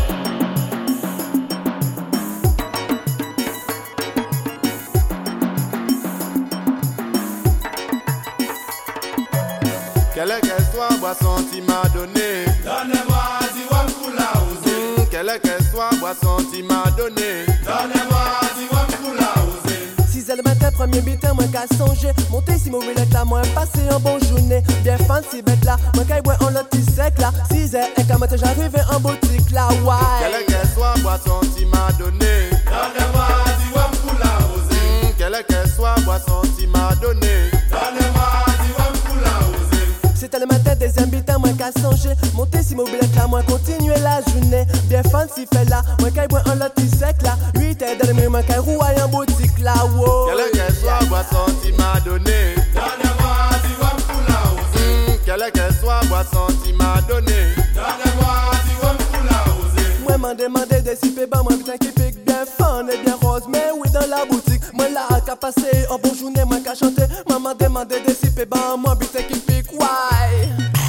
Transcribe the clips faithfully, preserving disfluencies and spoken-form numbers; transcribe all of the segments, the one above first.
Quelle est qu'elle soit, boisson, tu m'as donné. Donne-moi du rhum pour la oser. Mmh, quelle est qu'elle soit, boisson, tu m'as donné. Donnez-moi du rhum pour la oser. six heures le matin, premier butin, moi qu'à songer. Monter si mobile là, moi passer un bon journée. Bien fancy bête là, moi qu'à boire en lotti sec là. six heures et quand matin j'arrive en boutique là, ouais. Quelle est qu'elle soit, boisson, tu m'as donné. Donnez-moi du rhum pour la oser. Mmh, quelle est qu'elle soit, boisson, tu m'as donné. Donnez-moi du rhum pour la oser. C'était le matin, deuxième butin, moi qu'à songer. Monter si mobile là, moi continuer la journée. Bien fancy fait là, moi qu'à boire en lotti sec là. huit heures de nuit, moi qu'à rouler en boutique là, wow. Quelle est qu'elle soit, boisson, tu m'as donné. Donnez-moi du rhum pour la oser. Mmh, quelle est qu'elle soit, boisson, tu m'as donné. Donnez-moi du rhum pour la oser. Moi m'en demandé des cipés, bah moi putain qui pique bien fun et bien rose. Mais oui dans la boutique, moi là qu'à passer en bon journée, moi qu'à chanter. Maman demandé des cipés, bah moi putain qui pique, why?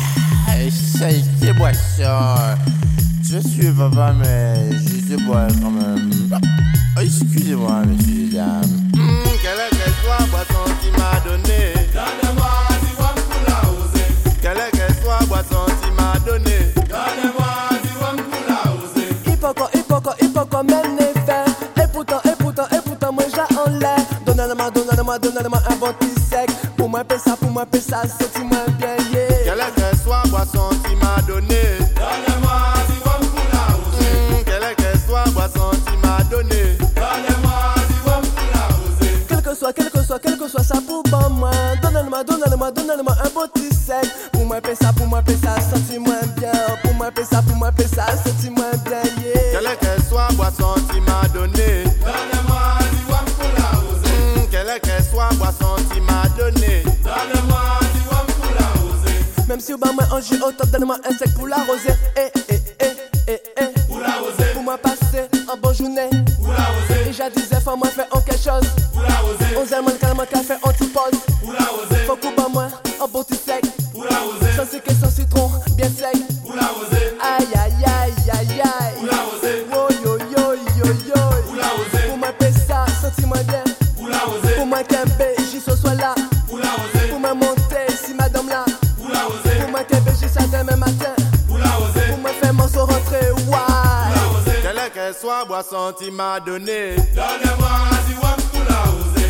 Ça y est, boisson. Je suis papa, mais je sais boire quand même. Oh, excusez-moi, monsieur et dames. Mmh, quelle est qu'elle soit, boisson, tu m'as donné. Donnez-moi du rhum pour la oser. Quelle est qu'elle soit, boisson, tu m'as donné. Donnez-moi du rhum pour la oser. Hippoco, hippoco, hippoco, même les faits. Et pourtant, et pourtant, et pourtant, moi j'ai en l'air. Donnez-moi, donnez-moi, donnez-moi un bon petit sec. Pour moi, paie ça, pour moi, paie ça, senti-moi bien, yeah. Quelle est qu'elle soit, boisson, tu m'as donné. Donnez-moi du rhum pour la oser. Mmh, quelle est qu'elle soit, boisson, tu m'as donné. Donnez-moi du rhum pour la oser. Quel que soit, quel que soit, quel que soit ça pour bon moi. Donnez-moi, donnez-moi, donnez-moi un beau petit sec. Pour moi, paie ça, pour moi, paie ça, senti-moi bien. Pour moi, paie ça, pour moi, paie ça, senti-moi bien, yeah. Quelle est qu'elle soit, boisson, tu m'as donné. Donnez-moi du rhum pour la oser. Mmh, quelle est qu'elle soit, boisson, tu m'as donné. Donnez-moi du rhum pour la oser. Même si au bas moi on joue au top, donne-moi un sec pour l'arroser. Eh, eh, eh, eh, eh. Pour la oser. Pour moi passer en bonne journée. Pour la oser. Et jadis, faut moi faire en quelque chose. Pour la oser. On s'aime carrément qu'à faire anti-pause. Pour la oser. Faut couper moi en beau petit sec. Pour la oser. Sans sucre et sans citron, bien sec. Pour la oser. Aïe, aïe, aïe, aïe, aïe. Pour la oser. Oh, yo, yo, yo, yo. Pour la oser. Pour moi, paie ça, senti-moi bien. Pour la oser. Pour moi, qu'un B J soit là. Pour la oser. Pour moi, monter si madame là. Pour la oser. Pour moi, qu'un B J ça demain matin. Pour la oser. Pour moi, faire mon saut rentrer, Pour why? la oser. Quelle est qu'elle soit, boisson, tu m'as donné. Donnez-moi du rhum pour la oser.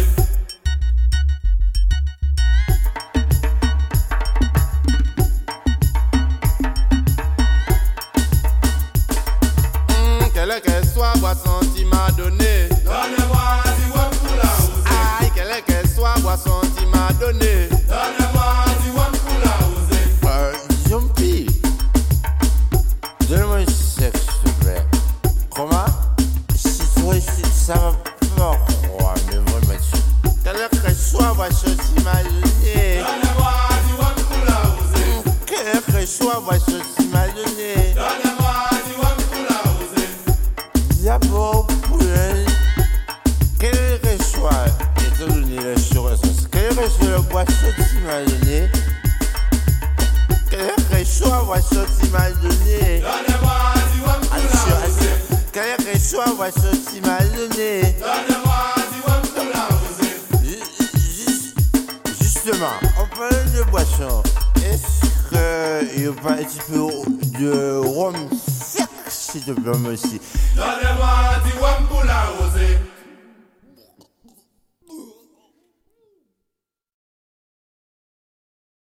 Mmh, quelle est qu'elle soit, boisson, tu m'as donné. Donnez-moi du rhum pour la oser. Aïe, quelle est qu'elle soit, boisson, tu m'as donné. Donnez-moi du rhum pour la oser. Euh, Jumpy. Donne-moi un sexe, s'il te plaît. Comment? Si toi, si- ça va pas, oh, mais vraiment, tu- quelle est qu'elle soit, boisson, tu m'as donné. Donnez-moi du rhum pour la oser. Quelle est qu'elle soit, boisson, tu m'as donné. Donnez-moi du rhum pour la oser. D'abord, pour elle, quelle est qu'elle soit, étant donné l'assurance, quelle est qu'elle soit la boisson que tu m'as donné. Quelle est qu'elle soit, boisson que tu m'as donné. Donnez-moi du rhum pour la oser. Quelle est qu'elle soit, boisson que tu m'as donné. Donnez-moi du rhum pour la oser. Ju- juste- Justement, en parlant de boisson, est-ce qu'il n'y a pas un petit peu de rhum sec, s'il te plaît, monsieur? Donnez-moi du rhum pour